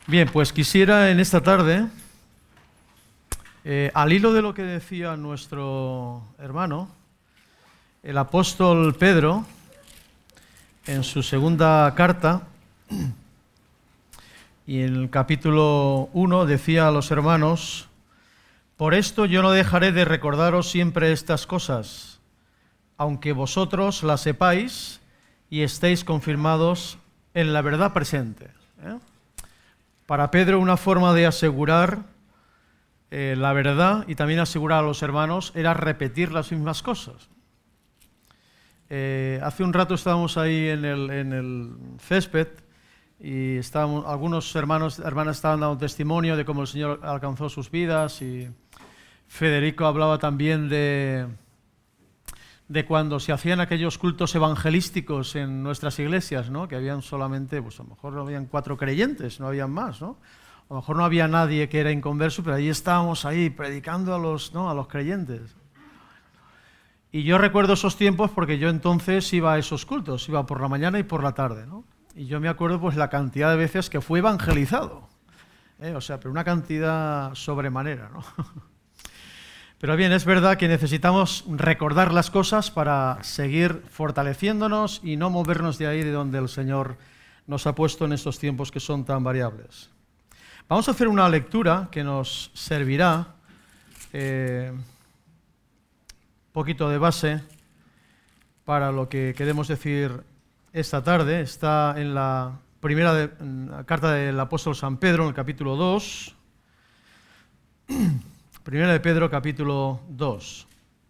Bien, pues quisiera en esta tarde, al hilo de lo que decía nuestro hermano, el apóstol Pedro, en su segunda carta, y en el capítulo 1 decía a los hermanos: por esto yo no dejaré de recordaros siempre estas cosas, aunque vosotros las sepáis y estéis confirmados en la verdad presente. Para Pedro, una forma de asegurar la verdad y también asegurar a los hermanos era repetir las mismas cosas. Hace un rato estábamos ahí en el césped y algunos hermanas estaban dando testimonio de cómo el Señor alcanzó sus vidas, y Federico hablaba también de cuando se hacían aquellos cultos evangelísticos en nuestras iglesias, ¿no? Que habían solamente, pues a lo mejor no habían 4 creyentes, no habían más, ¿no? A lo mejor no había nadie que era inconverso, pero ahí estábamos ahí predicando a los creyentes. Y yo recuerdo esos tiempos porque yo entonces iba a esos cultos, iba por la mañana y por la tarde, ¿no? Y yo me acuerdo pues la cantidad de veces que fue evangelizado, pero una cantidad sobremanera, ¿no? Pero bien, es verdad que necesitamos recordar las cosas para seguir fortaleciéndonos y no movernos de ahí de donde el Señor nos ha puesto en estos tiempos que son tan variables. Vamos a hacer una lectura que nos servirá un poquito de base para lo que queremos decir esta tarde. Está en la primera carta del apóstol San Pedro, en el capítulo 2. Primera de Pedro, capítulo 2.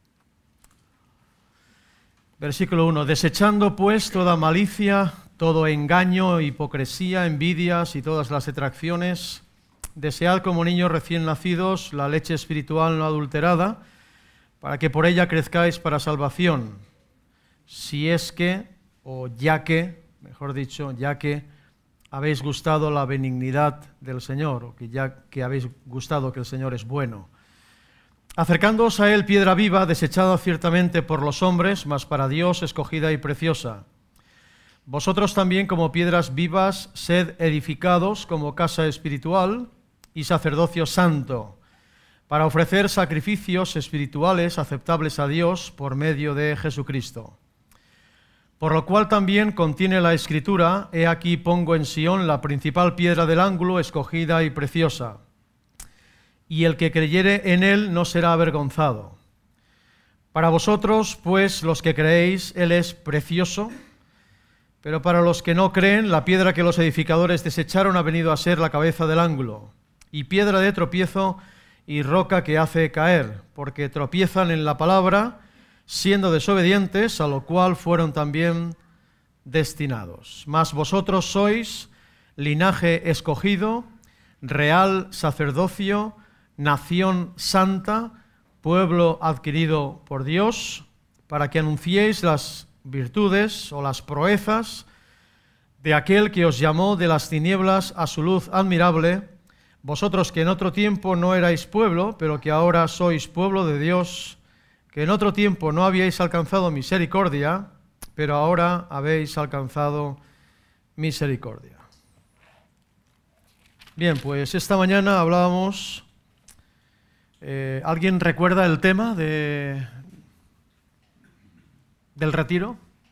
Versículo 1. Desechando pues toda malicia, todo engaño, hipocresía, envidias y todas las detracciones, desead como niños recién nacidos la leche espiritual no adulterada, para que por ella crezcáis para salvación, si es que, o ya que, mejor dicho, ya que habéis gustado la benignidad del Señor, o que ya que habéis gustado que el Señor es bueno. Acercándoos a Él, piedra viva, desechada ciertamente por los hombres, mas para Dios escogida y preciosa. Vosotros también, como piedras vivas, sed edificados como casa espiritual y sacerdocio santo, para ofrecer sacrificios espirituales aceptables a Dios por medio de Jesucristo. Por lo cual también contiene la Escritura: he aquí pongo en Sión la principal piedra del ángulo, escogida y preciosa. Y el que creyere en Él no será avergonzado. Para vosotros, pues, los que creéis, Él es precioso, pero para los que no creen, la piedra que los edificadores desecharon ha venido a ser la cabeza del ángulo, y piedra de tropiezo y roca que hace caer, porque tropiezan en la palabra, siendo desobedientes, a lo cual fueron también destinados. Mas vosotros sois linaje escogido, real sacerdocio, nación santa, pueblo adquirido por Dios, para que anunciéis las virtudes o las proezas de aquel que os llamó de las tinieblas a su luz admirable, vosotros que en otro tiempo no erais pueblo, pero que ahora sois pueblo de Dios, que en otro tiempo no habíais alcanzado misericordia, pero ahora habéis alcanzado misericordia. Bien, pues esta mañana hablábamos. ¿Alguien recuerda el tema del retiro?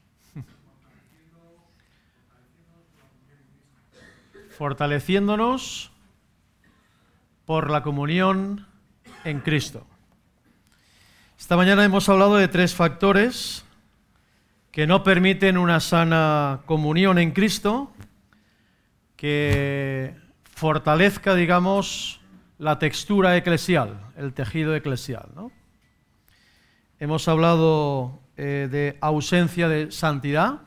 Fortaleciéndonos por la comunión en Cristo. Esta mañana hemos hablado de 3 factores que no permiten una sana comunión en Cristo, que fortalezca, digamos, la textura eclesial, el tejido eclesial, ¿no? Hemos hablado de ausencia de santidad.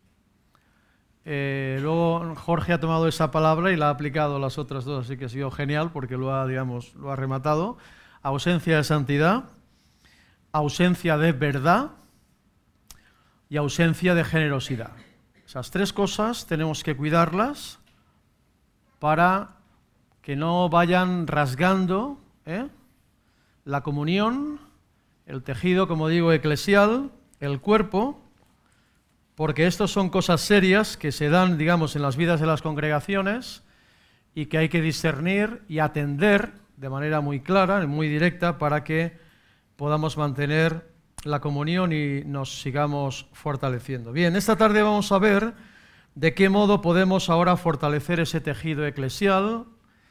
Luego Jorge ha tomado esa palabra y la ha aplicado a las otras 2, así que ha sido genial porque lo ha rematado. Ausencia de santidad, ausencia de verdad y ausencia de generosidad. Esas 3 cosas tenemos que cuidarlas para que no vayan rasgando la comunión, el tejido, como digo, eclesial, el cuerpo, porque estos son cosas serias que se dan, digamos, en las vidas de las congregaciones y que hay que discernir y atender de manera muy clara, muy directa, para que podamos mantener la comunión y nos sigamos fortaleciendo. Bien, esta tarde vamos a ver de qué modo podemos ahora fortalecer ese tejido eclesial,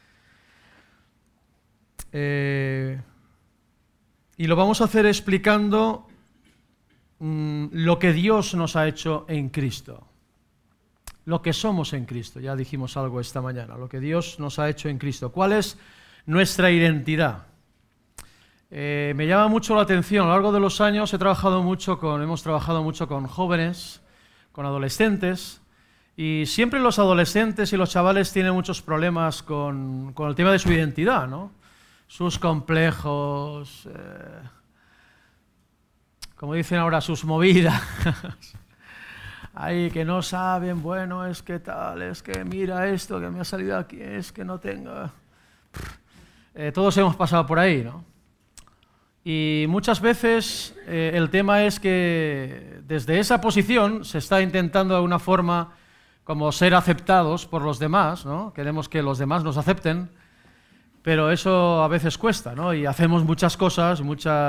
y lo vamos a hacer explicando lo que Dios nos ha hecho en Cristo, lo que somos en Cristo. Ya dijimos algo esta mañana, lo que Dios nos ha hecho en Cristo. ¿Cuál es nuestra identidad? Me llama mucho la atención. A lo largo de los años hemos trabajado mucho con jóvenes, con adolescentes, y siempre los adolescentes y los chavales tienen muchos problemas con el tema de su identidad, ¿no? Sus complejos, como dicen ahora, sus movidas. Ahí que no saben, bueno, es que tal, es que mira esto que me ha salido aquí, es que no tengo... todos hemos pasado por ahí, ¿no? Y muchas veces el tema es que desde esa posición se está intentando de alguna forma como ser aceptados por los demás, ¿no? Queremos que los demás nos acepten, pero eso a veces cuesta, ¿no? Y hacemos muchas cosas,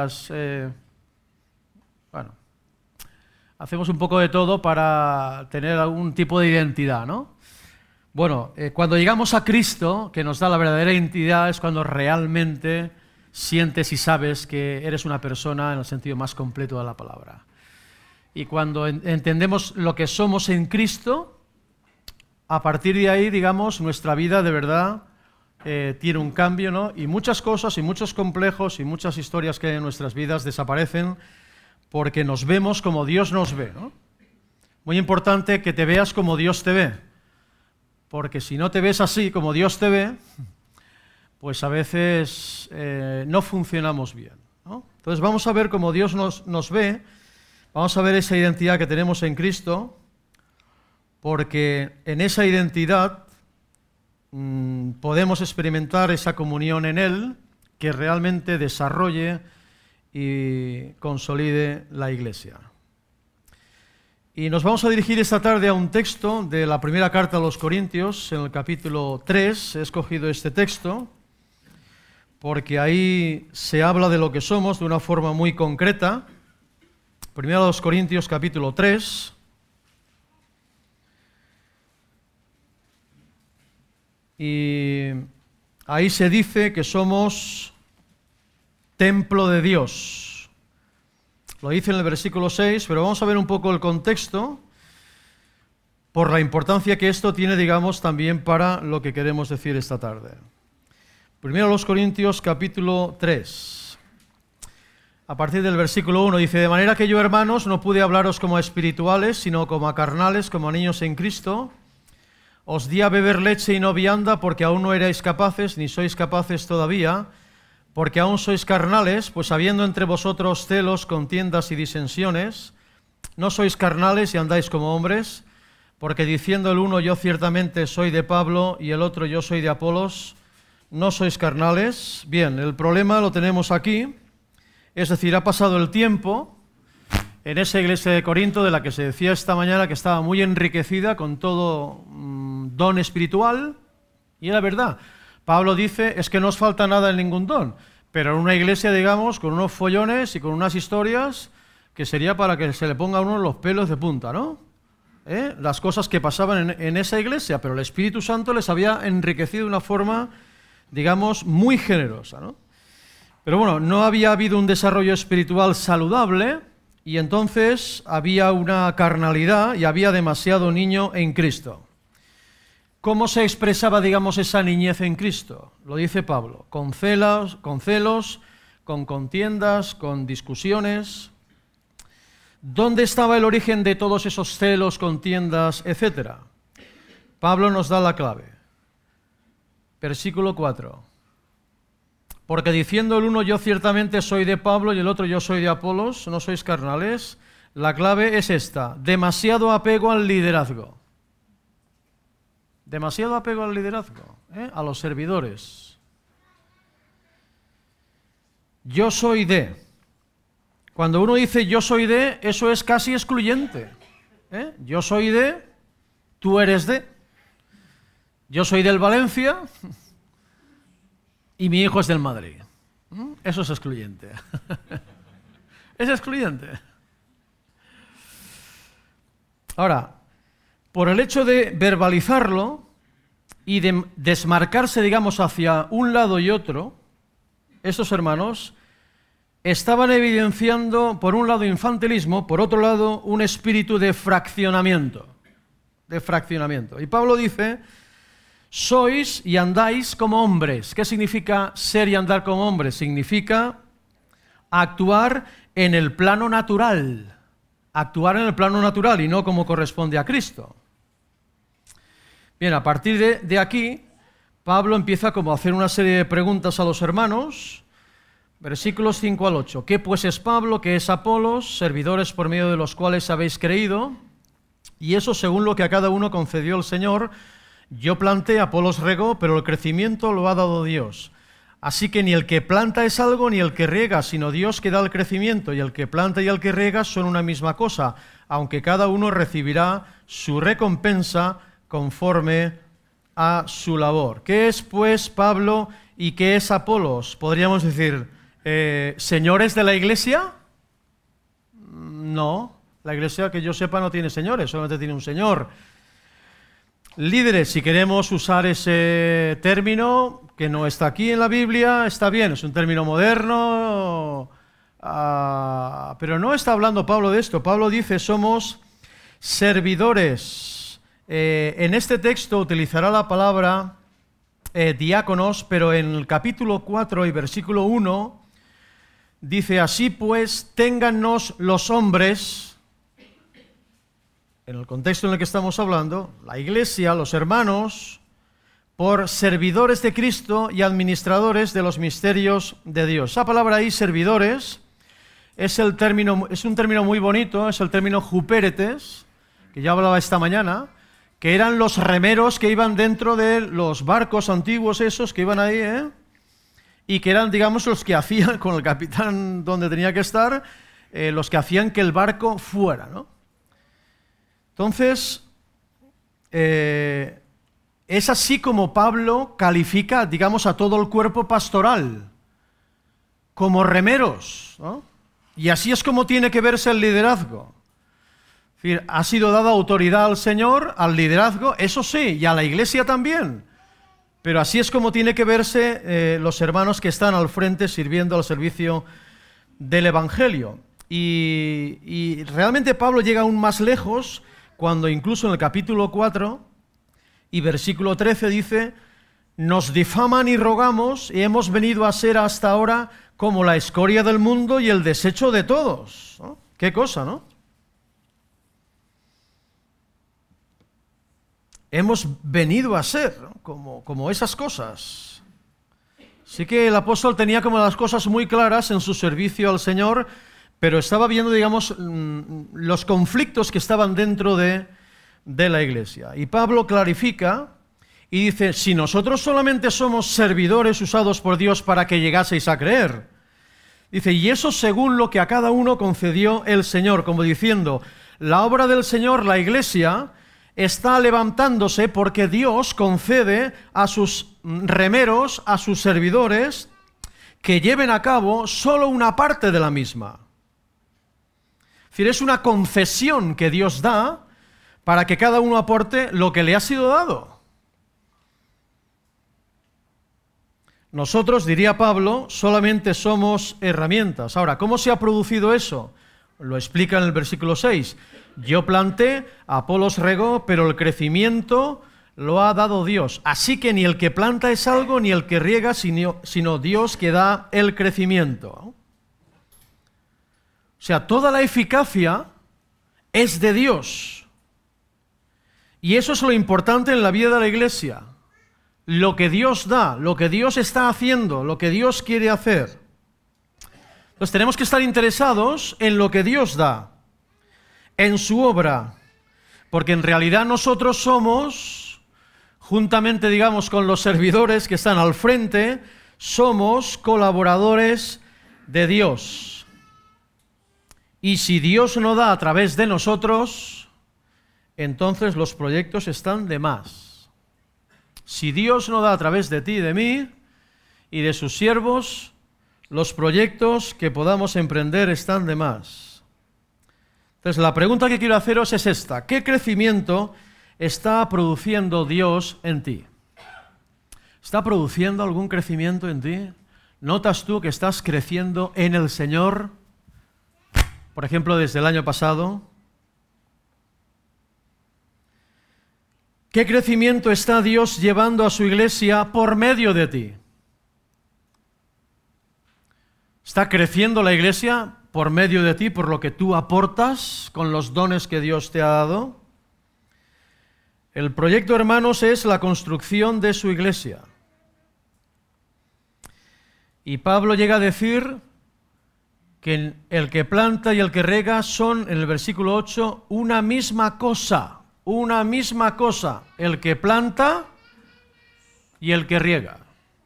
hacemos un poco de todo para tener algún tipo de identidad, ¿no? Bueno, cuando llegamos a Cristo, que nos da la verdadera identidad, es cuando realmente sientes y sabes que eres una persona en el sentido más completo de la palabra. Y cuando entendemos lo que somos en Cristo, a partir de ahí, digamos, nuestra vida de verdad tiene un cambio, ¿no? Y muchas cosas y muchos complejos y muchas historias que hay en nuestras vidas desaparecen porque nos vemos como Dios nos ve, ¿no? Muy importante que te veas como Dios te ve, porque si no te ves así como Dios te ve, pues a veces no funcionamos bien, ¿no? Entonces vamos a ver cómo Dios nos ve, vamos a ver esa identidad que tenemos en Cristo, porque en esa identidad podemos experimentar esa comunión en Él que realmente desarrolle y consolide la Iglesia. Y nos vamos a dirigir esta tarde a un texto de la primera carta a los Corintios, en el capítulo 3. He escogido este texto porque ahí se habla de lo que somos de una forma muy concreta. Primero a los Corintios, capítulo 3. Y ahí se dice que somos templo de Dios. Lo dice en el versículo 6, pero vamos a ver un poco el contexto por la importancia que esto tiene, digamos, también para lo que queremos decir esta tarde. Primero a los Corintios, capítulo 3. A partir del versículo 1 dice: de manera que yo, hermanos, no pude hablaros como a espirituales, sino como a carnales, como a niños en Cristo. Os di a beber leche y no vianda, porque aún no erais capaces, ni sois capaces todavía, porque aún sois carnales, pues habiendo entre vosotros celos, contiendas y disensiones, no sois carnales y andáis como hombres, porque diciendo el uno, yo ciertamente soy de Pablo, y el otro, yo soy de Apolos, no sois carnales. Bien, el problema lo tenemos aquí, es decir, ha pasado el tiempo en esa iglesia de Corinto, de la que se decía esta mañana que estaba muy enriquecida con todo don espiritual, y era verdad. Pablo dice, es que no os falta nada en ningún don, pero en una iglesia, digamos, con unos follones y con unas historias que sería para que se le ponga a uno los pelos de punta, ¿no? Las cosas que pasaban en esa iglesia, pero el Espíritu Santo les había enriquecido de una forma, digamos, muy generosa, ¿no? Pero bueno, no había habido un desarrollo espiritual saludable y entonces había una carnalidad y había demasiado niño en Cristo. ¿Cómo se expresaba, digamos, esa niñez en Cristo? Lo dice Pablo, con celos, con contiendas, con discusiones. ¿Dónde estaba el origen de todos esos celos, contiendas, etcétera? Pablo nos da la clave. Versículo 4. Porque diciendo el uno, yo ciertamente soy de Pablo, y el otro, yo soy de Apolos, no sois carnales. La clave es esta: demasiado apego al liderazgo. Demasiado apego al liderazgo, a los servidores. Yo soy de. Cuando uno dice yo soy de, eso es casi excluyente. Yo soy de, tú eres de. Yo soy del Valencia y mi hijo es del Madrid. Eso es excluyente. Es excluyente. Ahora, por el hecho de verbalizarlo y de desmarcarse, digamos, hacia un lado y otro, estos hermanos estaban evidenciando, por un lado, infantilismo, por otro lado, un espíritu de fraccionamiento. Y Pablo dice, sois y andáis como hombres. ¿Qué significa ser y andar como hombres? Significa actuar en el plano natural. Actuar en el plano natural y no como corresponde a Cristo. Bien, a partir de aquí, Pablo empieza como a hacer una serie de preguntas a los hermanos. Versículos 5 al 8. ¿Qué pues es Pablo? ¿Qué es Apolos? Servidores por medio de los cuales habéis creído. Y eso según lo que a cada uno concedió el Señor. Yo planté, Apolos regó, pero el crecimiento lo ha dado Dios. Así que ni el que planta es algo, ni el que riega, sino Dios que da el crecimiento. Y el que planta y el que riega son una misma cosa, aunque cada uno recibirá su recompensa conforme a su labor. ¿Qué es pues Pablo y qué es Apolos? Podríamos decir, ¿señores de la iglesia? No, la iglesia que yo sepa no tiene señores, solamente tiene un señor. Líderes, si queremos usar ese término, que no está aquí en la Biblia, está bien, es un término moderno, pero no está hablando Pablo de esto. Pablo dice, somos servidores. En este texto utilizará la palabra diáconos, pero en el capítulo 4 y versículo 1 dice, así pues, téngannos los hombres, en el contexto en el que estamos hablando, la iglesia, los hermanos, por servidores de Cristo y administradores de los misterios de Dios. Esa palabra ahí, servidores, es un término muy bonito, es el término jupéretes, que ya hablaba esta mañana, que eran los remeros que iban dentro de los barcos antiguos esos que iban ahí, y que eran, digamos, los que hacían, con el capitán donde tenía que estar, los que hacían que el barco fuera, ¿no? Entonces, es así como Pablo califica, digamos, a todo el cuerpo pastoral, como remeros, ¿no? Y así es como tiene que verse el liderazgo. Es decir, ha sido dada autoridad al Señor, al liderazgo, eso sí, y a la iglesia también. Pero así es como tiene que verse los hermanos que están al frente sirviendo al servicio del Evangelio. Y realmente Pablo llega aún más lejos cuando incluso en el capítulo 4 y versículo 13 dice, nos difaman y rogamos y hemos venido a ser hasta ahora como la escoria del mundo y el desecho de todos, ¿no? Qué cosa, ¿no? Hemos venido a ser, ¿no? como esas cosas. Sí que el apóstol tenía como las cosas muy claras en su servicio al Señor, pero estaba viendo, digamos, los conflictos que estaban dentro de la iglesia. Y Pablo clarifica y dice, si nosotros solamente somos servidores usados por Dios para que llegaseis a creer, dice, y eso según lo que a cada uno concedió el Señor, como diciendo, la obra del Señor, la iglesia, está levantándose porque Dios concede a sus remeros, a sus servidores, que lleven a cabo solo una parte de la misma. Es decir, es una concesión que Dios da para que cada uno aporte lo que le ha sido dado. Nosotros, diría Pablo, solamente somos herramientas. Ahora, ¿cómo se ha producido eso? Lo explica en el versículo 6. Yo planté, Apolos regó, pero el crecimiento lo ha dado Dios. Así que ni el que planta es algo, ni el que riega, sino Dios que da el crecimiento. O sea, toda la eficacia es de Dios. Y eso es lo importante en la vida de la iglesia. Lo que Dios da, lo que Dios está haciendo, lo que Dios quiere hacer. Entonces tenemos que estar interesados en lo que Dios da, en su obra, porque en realidad nosotros somos, juntamente, digamos, con los servidores que están al frente, somos colaboradores de Dios. Y si Dios no da a través de nosotros, entonces los proyectos están de más. Si Dios no da a través de ti y de mí y de sus siervos, los proyectos que podamos emprender están de más. Entonces, la pregunta que quiero haceros es esta: ¿qué crecimiento está produciendo Dios en ti? ¿Está produciendo algún crecimiento en ti? ¿Notas tú que estás creciendo en el Señor? Por ejemplo, desde el año pasado. ¿Qué crecimiento está Dios llevando a su iglesia por medio de ti? ¿Está creciendo la iglesia por medio de ti, por lo que tú aportas con los dones que Dios te ha dado? El proyecto, hermanos, es la construcción de su iglesia. Y Pablo llega a decir que el que planta y el que riega son, en el versículo 8, una misma cosa, el que planta y el que riega.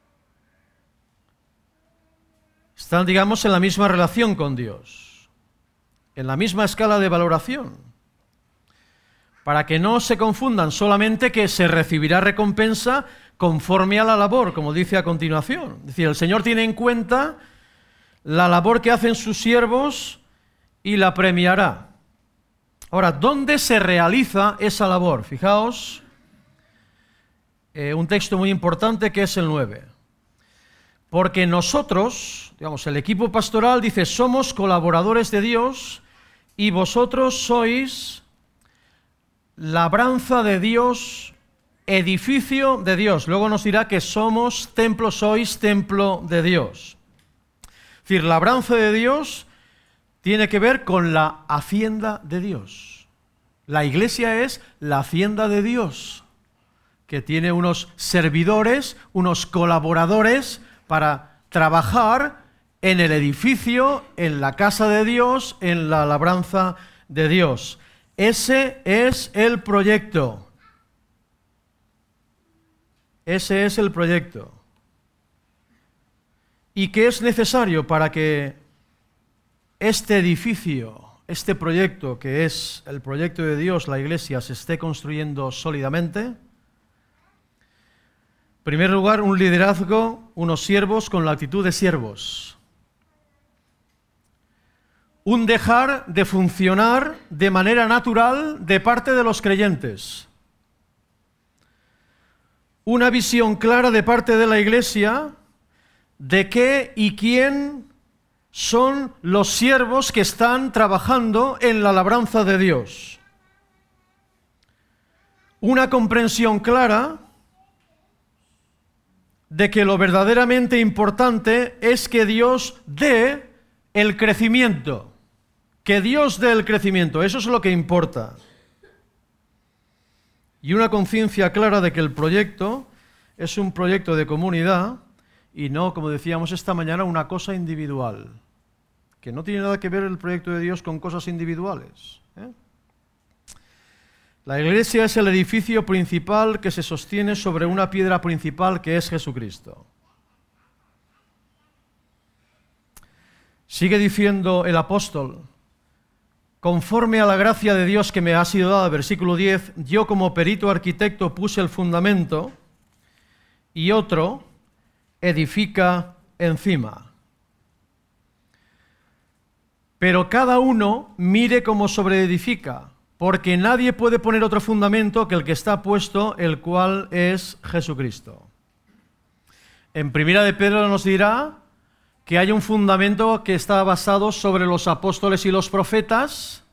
Están, digamos, en la misma relación con Dios, en la misma escala de valoración, para que no se confundan solamente que se recibirá recompensa conforme a la labor, como dice a continuación. Es decir, el Señor tiene en cuenta la labor que hacen sus siervos y la premiará. Ahora, ¿dónde se realiza esa labor? Fijaos, un texto muy importante que es el 9. Porque nosotros, digamos, el equipo pastoral dice, somos colaboradores de Dios y vosotros sois labranza de Dios, edificio de Dios. Luego nos dirá que somos templo, sois templo de Dios. Es decir, labranza de Dios tiene que ver con la hacienda de Dios. La iglesia es la hacienda de Dios, que tiene unos servidores, unos colaboradores para trabajar en el edificio, en la casa de Dios, en la labranza de Dios. Ese es el proyecto. Ese es el proyecto. ¿Y qué es necesario para que este edificio, este proyecto que es el proyecto de Dios, la iglesia, se esté construyendo sólidamente? En primer lugar, un liderazgo, unos siervos con la actitud de siervos. Un dejar de funcionar de manera natural de parte de los creyentes. Una visión clara de parte de la iglesia de qué y quién son los siervos que están trabajando en la labranza de Dios. Una comprensión clara de que lo verdaderamente importante es que Dios dé el crecimiento. Que Dios dé el crecimiento, eso es lo que importa. Y una conciencia clara de que el proyecto es un proyecto de comunidad y no, como decíamos esta mañana, una cosa individual. Que no tiene nada que ver el proyecto de Dios con cosas individuales. La iglesia es el edificio principal que se sostiene sobre una piedra principal que es Jesucristo. Sigue diciendo el apóstol, conforme a la gracia de Dios que me ha sido dada, versículo 10, yo como perito arquitecto puse el fundamento y otro edifica encima. Pero cada uno mire cómo sobreedifica, porque nadie puede poner otro fundamento que el que está puesto, el cual es Jesucristo. En Primera de Pedro nos dirá que hay un fundamento que está basado sobre los apóstoles y los profetas,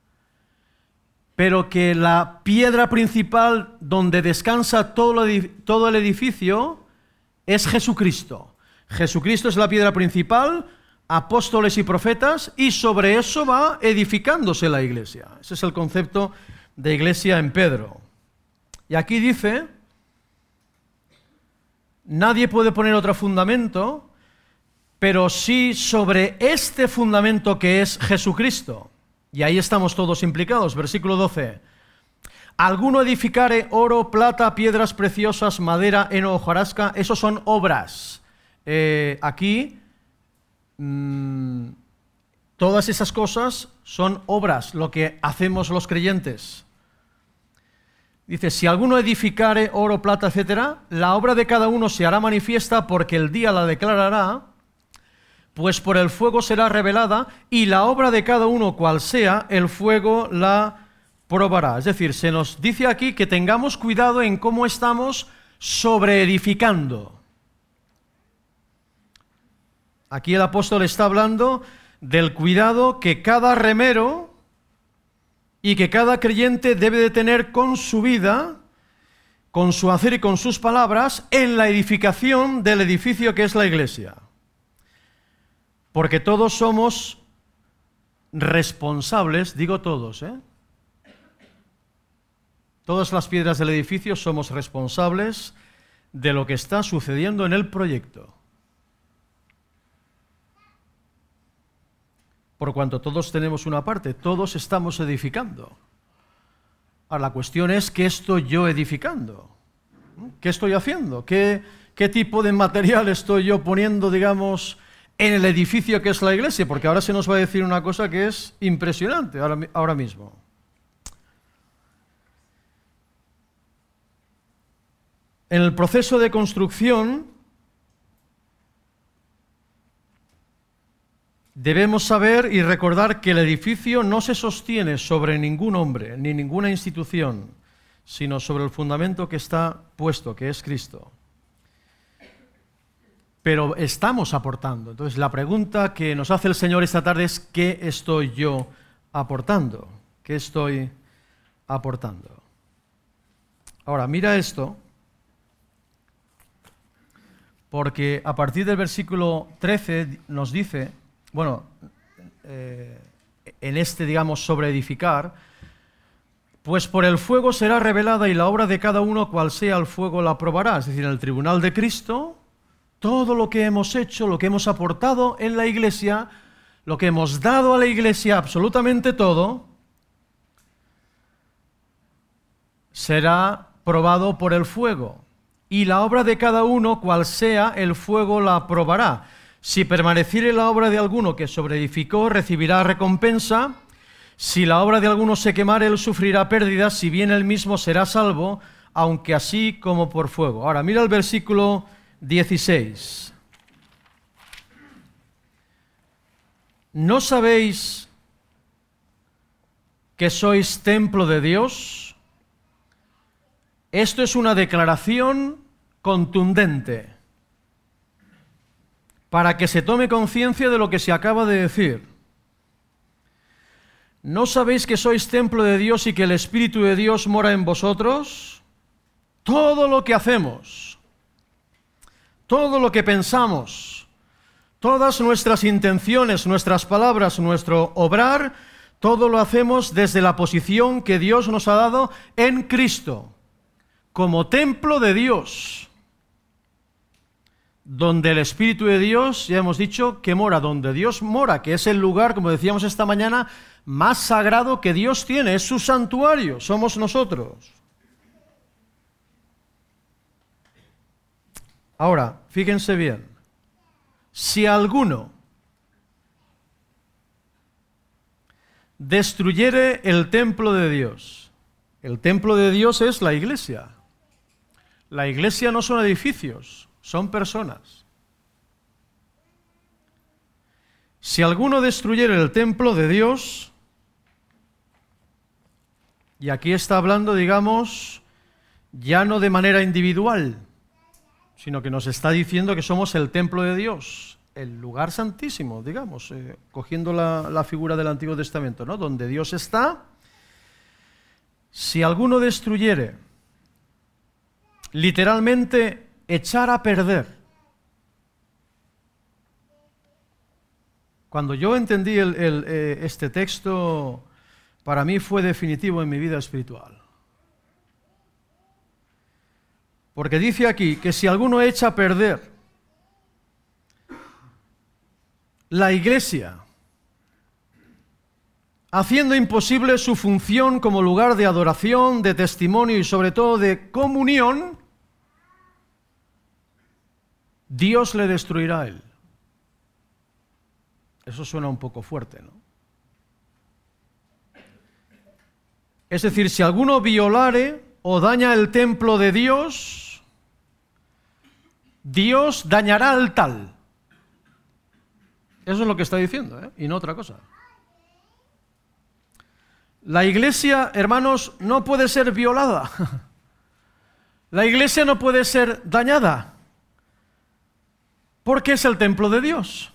pero que la piedra principal donde descansa todo el edificio es Jesucristo. Jesucristo es la piedra principal, apóstoles y profetas, y sobre eso va edificándose la iglesia. Ese es el concepto de iglesia en Pedro. Y aquí dice, nadie puede poner otro fundamento, pero sí sobre este fundamento que es Jesucristo. Y ahí estamos todos implicados. Versículo 12. Alguno edificare oro, plata, piedras preciosas, madera, heno, hojarasca, esos son obras. Aquí todas esas cosas son obras, lo que hacemos los creyentes. Dice, si alguno edificare oro, plata, etcétera, la obra de cada uno se hará manifiesta porque el día la declarará, pues por el fuego será revelada y la obra de cada uno cual sea, el fuego la probará. Es decir, se nos dice aquí que tengamos cuidado en cómo estamos sobreedificando. Aquí el apóstol está hablando del cuidado que cada remero y que cada creyente debe de tener con su vida, con su hacer y con sus palabras, en la edificación del edificio que es la iglesia. Porque todos somos responsables, digo todos, todas las piedras del edificio somos responsables de lo que está sucediendo en el proyecto. Por cuanto todos tenemos una parte, todos estamos edificando. Ahora, la cuestión es, ¿qué estoy yo edificando? ¿Qué estoy haciendo? ¿Qué tipo de material estoy yo poniendo, digamos, en el edificio que es la iglesia? Porque ahora se nos va a decir una cosa que es impresionante ahora mismo. En el proceso de construcción, debemos saber y recordar que el edificio no se sostiene sobre ningún hombre ni ninguna institución, sino sobre el fundamento que está puesto, que es Cristo. Pero estamos aportando. Entonces, la pregunta que nos hace el Señor esta tarde es, ¿qué estoy yo aportando? ¿Qué estoy aportando? Ahora, mira esto, porque a partir del versículo 13 nos dice, bueno, en este, digamos, sobre edificar, pues por el fuego será revelada y la obra de cada uno cual sea el fuego la probará. Es decir, en el tribunal de Cristo, todo lo que hemos hecho, lo que hemos aportado en la iglesia, lo que hemos dado a la iglesia, absolutamente todo, será probado por el fuego. Y la obra de cada uno cual sea el fuego la probará. Si permaneciere la obra de alguno que sobreedificó, recibirá recompensa. Si la obra de alguno se quemare, él sufrirá pérdidas, si bien él mismo será salvo, aunque así como por fuego. Ahora, mira el versículo 16. ¿No sabéis que sois templo de Dios? Esto es una declaración contundente, para que se tome conciencia de lo que se acaba de decir. ¿No sabéis que sois templo de Dios y que el Espíritu de Dios mora en vosotros? Todo lo que hacemos, todo lo que pensamos, todas nuestras intenciones, nuestras palabras, nuestro obrar, todo lo hacemos desde la posición que Dios nos ha dado en Cristo, como templo de Dios, donde el Espíritu de Dios, ya hemos dicho, que mora, donde Dios mora, que es el lugar, como decíamos esta mañana, más sagrado que Dios tiene, es su santuario, somos nosotros. Ahora, fíjense bien, si alguno destruyere el templo de Dios, el templo de Dios es la iglesia. La iglesia no son edificios, son personas. Si alguno destruyere el templo de Dios, y aquí está hablando, digamos, ya no de manera individual, sino que nos está diciendo que somos el templo de Dios, el lugar santísimo, digamos, cogiendo la figura del Antiguo Testamento, ¿no? Donde Dios está. Si alguno destruyere, literalmente echar a perder. Cuando yo entendí este texto, para mí fue definitivo en mi vida espiritual. Porque dice aquí que si alguno echa a perder la iglesia, haciendo imposible su función como lugar de adoración, de testimonio y sobre todo de comunión, Dios le destruirá a él. Eso suena un poco fuerte, ¿no? Es decir, si alguno violare o daña el templo de Dios, Dios dañará al tal. Eso es lo que está diciendo, y no otra cosa. La iglesia, hermanos, no puede ser violada. La iglesia no puede ser dañada, porque es el templo de Dios.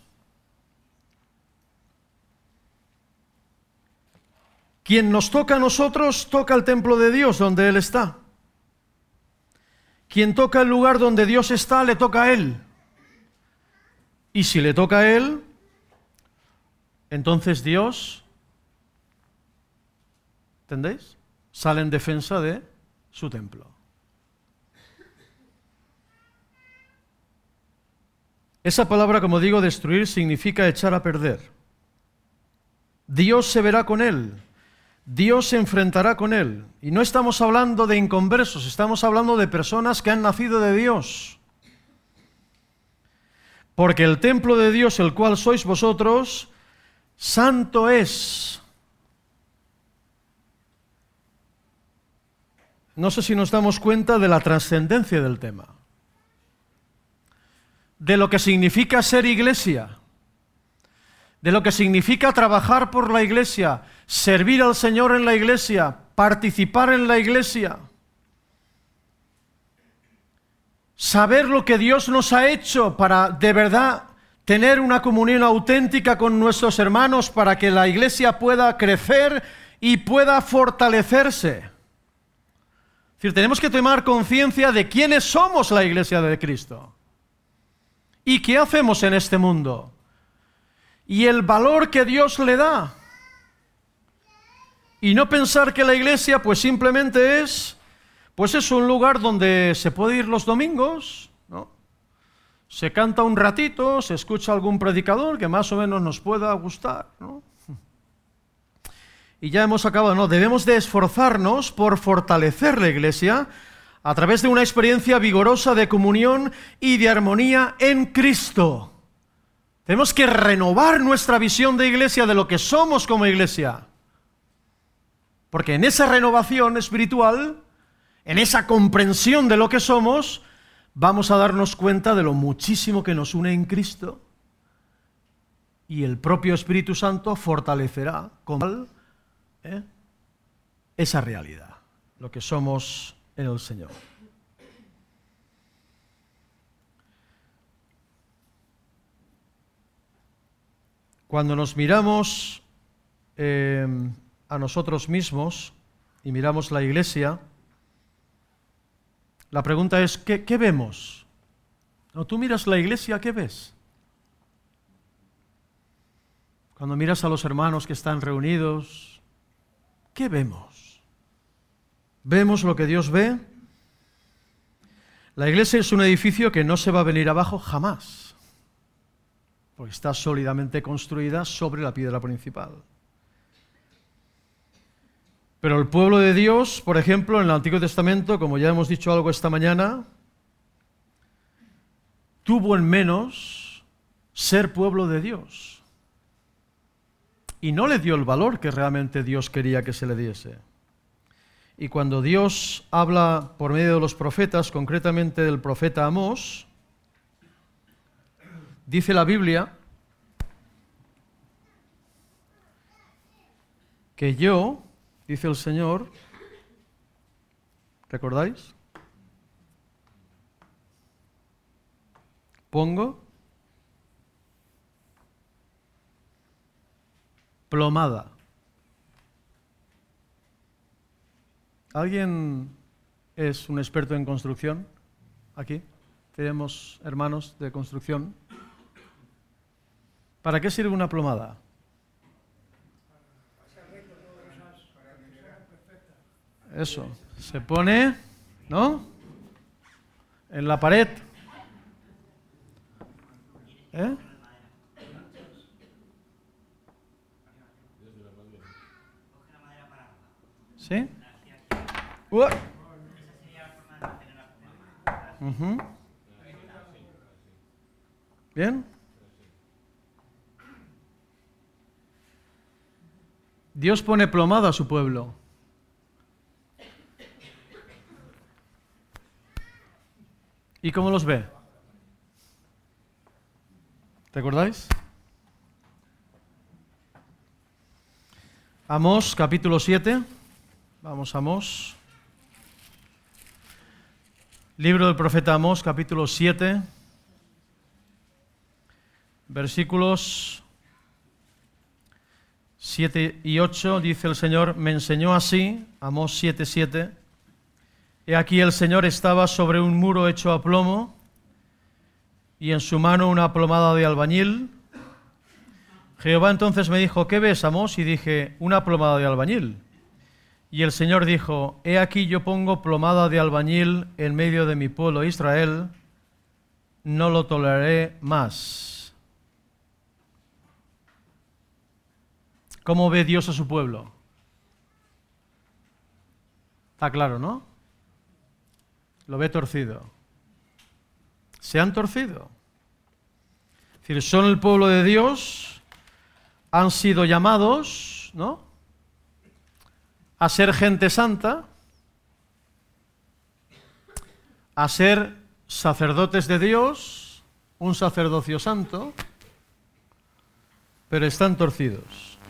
Quien nos toca a nosotros, toca el templo de Dios, donde Él está. Quien toca el lugar donde Dios está, le toca a Él. Y si le toca a Él, entonces Dios, ¿entendéis?, sale en defensa de su templo. Esa palabra, como digo, destruir, significa echar a perder. Dios se verá con él. Dios se enfrentará con él. Y no estamos hablando de inconversos, estamos hablando de personas que han nacido de Dios. Porque el templo de Dios, el cual sois vosotros, santo es. No sé si nos damos cuenta de la trascendencia del tema, de lo que significa ser iglesia, de lo que significa trabajar por la iglesia, servir al Señor en la iglesia, participar en la iglesia, saber lo que Dios nos ha hecho para de verdad tener una comunión auténtica con nuestros hermanos, para que la iglesia pueda crecer y pueda fortalecerse. Es decir, tenemos que tomar conciencia de quiénes somos la iglesia de Cristo y qué hacemos en este mundo y el valor que Dios le da. Y no pensar que la iglesia pues simplemente es un lugar donde se puede ir los domingos, ¿no? Se canta un ratito, se escucha algún predicador que más o menos nos pueda gustar, ¿no? Y ya hemos acabado, ¿no? Debemos de esforzarnos por fortalecer la iglesia a través de una experiencia vigorosa de comunión y de armonía en Cristo. Tenemos que renovar nuestra visión de iglesia, de lo que somos como iglesia. Porque en esa renovación espiritual, en esa comprensión de lo que somos, vamos a darnos cuenta de lo muchísimo que nos une en Cristo. Y el propio Espíritu Santo fortalecerá con esa realidad, lo que somos en el Señor. Cuando nos miramos a nosotros mismos y miramos la iglesia, la pregunta es, ¿qué vemos? Cuando tú miras la iglesia, ¿qué ves? Cuando miras a los hermanos que están reunidos, ¿qué vemos? ¿Vemos lo que Dios ve? La iglesia es un edificio que no se va a venir abajo jamás, porque está sólidamente construida sobre la piedra principal. Pero el pueblo de Dios, por ejemplo, en el Antiguo Testamento, como ya hemos dicho algo esta mañana, tuvo en menos ser pueblo de Dios. Y no le dio el valor que realmente Dios quería que se le diese. Y cuando Dios habla por medio de los profetas, concretamente del profeta Amós, dice la Biblia que yo, dice el Señor, ¿recordáis? Pongo plomada. ¿Alguien es un experto en construcción? Aquí tenemos hermanos de construcción. ¿Para qué sirve una plomada? Eso, se pone, ¿no?, en la pared. ¿Sí? Bien. Dios pone plomada a su pueblo. ¿Y cómo los ve? ¿Recordáis? Amós, capítulo 7. Vamos a Amós. Libro del profeta Amós, capítulo 7. Versículos 7 y 8, dice el Señor, me enseñó así, Amós 7:7. He aquí el Señor estaba sobre un muro hecho a plomo, y en su mano una plomada de albañil. Jehová entonces me dijo, ¿qué ves, Amós? Y dije, una plomada de albañil. Y el Señor dijo, he aquí yo pongo plomada de albañil en medio de mi pueblo Israel, no lo toleraré más. ¿Cómo ve Dios a su pueblo? Está claro, ¿no? Lo ve torcido. Se han torcido. Es decir, son el pueblo de Dios, han sido llamados, ¿no?, a ser gente santa, a ser sacerdotes de Dios, un sacerdocio santo, pero están torcidos.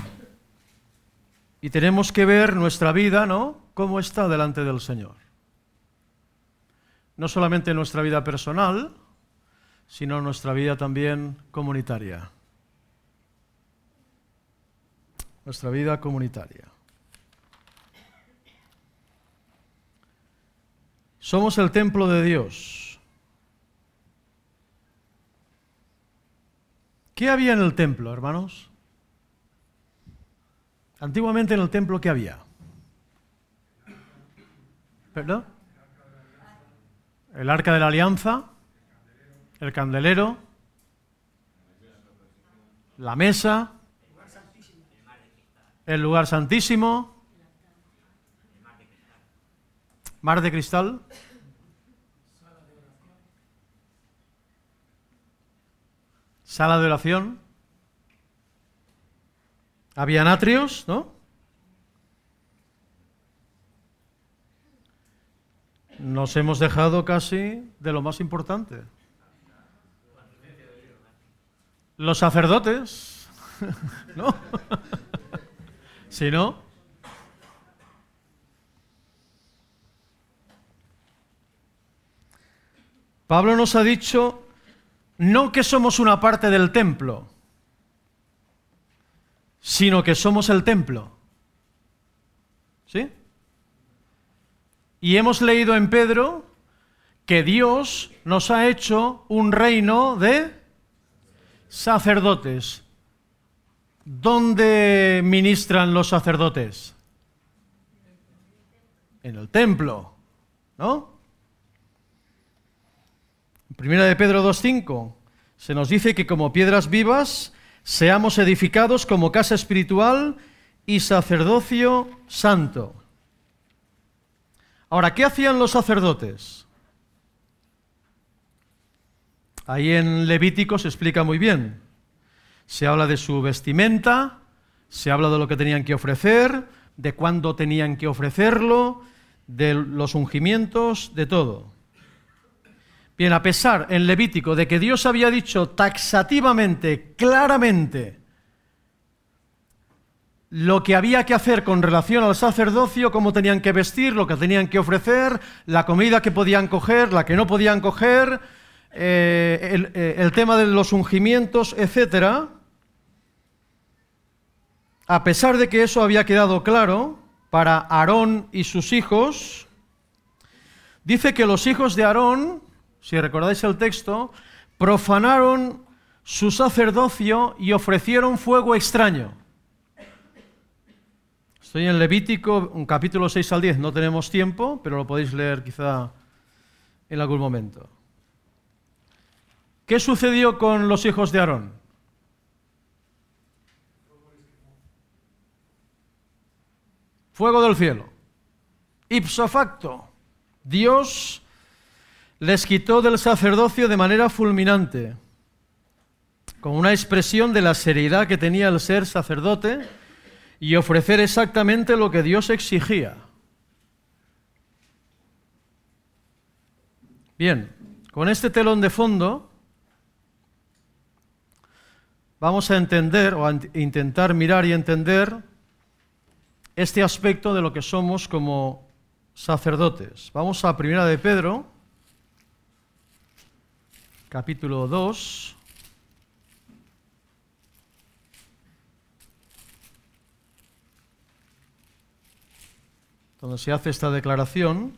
Y tenemos que ver nuestra vida, ¿no?, cómo está delante del Señor. No solamente nuestra vida personal, sino nuestra vida también comunitaria. Nuestra vida comunitaria. Somos el templo de Dios. ¿Qué había en el templo, hermanos? Antiguamente en el templo, ¿qué había? ¿Perdón? El arca de la alianza, el candelero, la mesa, el lugar santísimo, mar de cristal, sala de oración, habían atrios, ¿no? Nos hemos dejado casi de lo más importante. Los sacerdotes, ¿no? Si no, Pablo nos ha dicho no que somos una parte del templo, sino que somos el templo. ¿Sí? Y hemos leído en Pedro que Dios nos ha hecho un reino de sacerdotes. ¿Dónde ministran los sacerdotes? En el templo, ¿no? En 1 de Pedro 2:5 se nos dice que como piedras vivas seamos edificados como casa espiritual y sacerdocio santo. Ahora, ¿qué hacían los sacerdotes? Ahí en Levítico se explica muy bien. Se habla de su vestimenta, se habla de lo que tenían que ofrecer, de cuándo tenían que ofrecerlo, de los ungimientos, de todo. Bien, a pesar en Levítico de que Dios había dicho taxativamente, claramente, lo que había que hacer con relación al sacerdocio, cómo tenían que vestir, lo que tenían que ofrecer, la comida que podían coger, la que no podían coger, el tema de los ungimientos, etc. A pesar de que eso había quedado claro para Aarón y sus hijos, dice que los hijos de Aarón, si recordáis el texto, profanaron su sacerdocio y ofrecieron fuego extraño. Estoy en Levítico, un capítulo 6 al 10, no tenemos tiempo, pero lo podéis leer quizá en algún momento. ¿Qué sucedió con los hijos de Aarón? Fuego del cielo. Ipso facto. Dios les quitó del sacerdocio de manera fulminante, con una expresión de la seriedad que tenía el ser sacerdote y ofrecer exactamente lo que Dios exigía. Bien. Con este telón de fondo vamos a entender o a intentar mirar y entender este aspecto de lo que somos como sacerdotes. Vamos a 1 de Pedro, capítulo 2. Donde se hace esta declaración.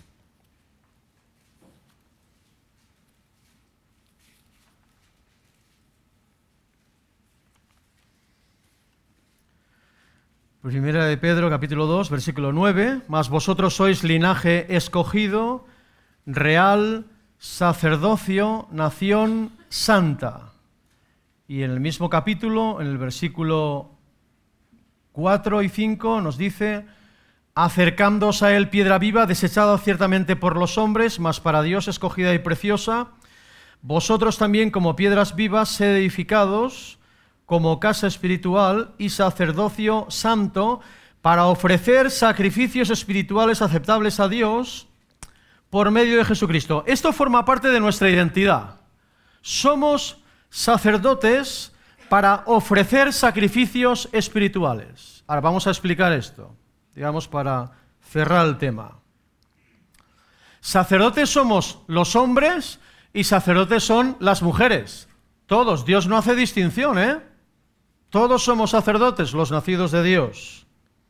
Primera de Pedro, capítulo 2, versículo 9. Mas vosotros sois linaje escogido, real, sacerdocio, nación santa. Y en el mismo capítulo, en el versículo 4 y 5, nos dice: acercándoos a él piedra viva, desechada ciertamente por los hombres, mas para Dios escogida y preciosa. Vosotros también, como piedras vivas, sed edificados como casa espiritual y sacerdocio santo, para ofrecer sacrificios espirituales aceptables a Dios por medio de Jesucristo. Esto forma parte de nuestra identidad. Somos sacerdotes para ofrecer sacrificios espirituales. Ahora vamos a explicar esto, digamos, para cerrar el tema. Sacerdotes somos los hombres y sacerdotes son las mujeres. Todos, Dios no hace distinción, ¿eh? Todos somos sacerdotes, los nacidos de Dios.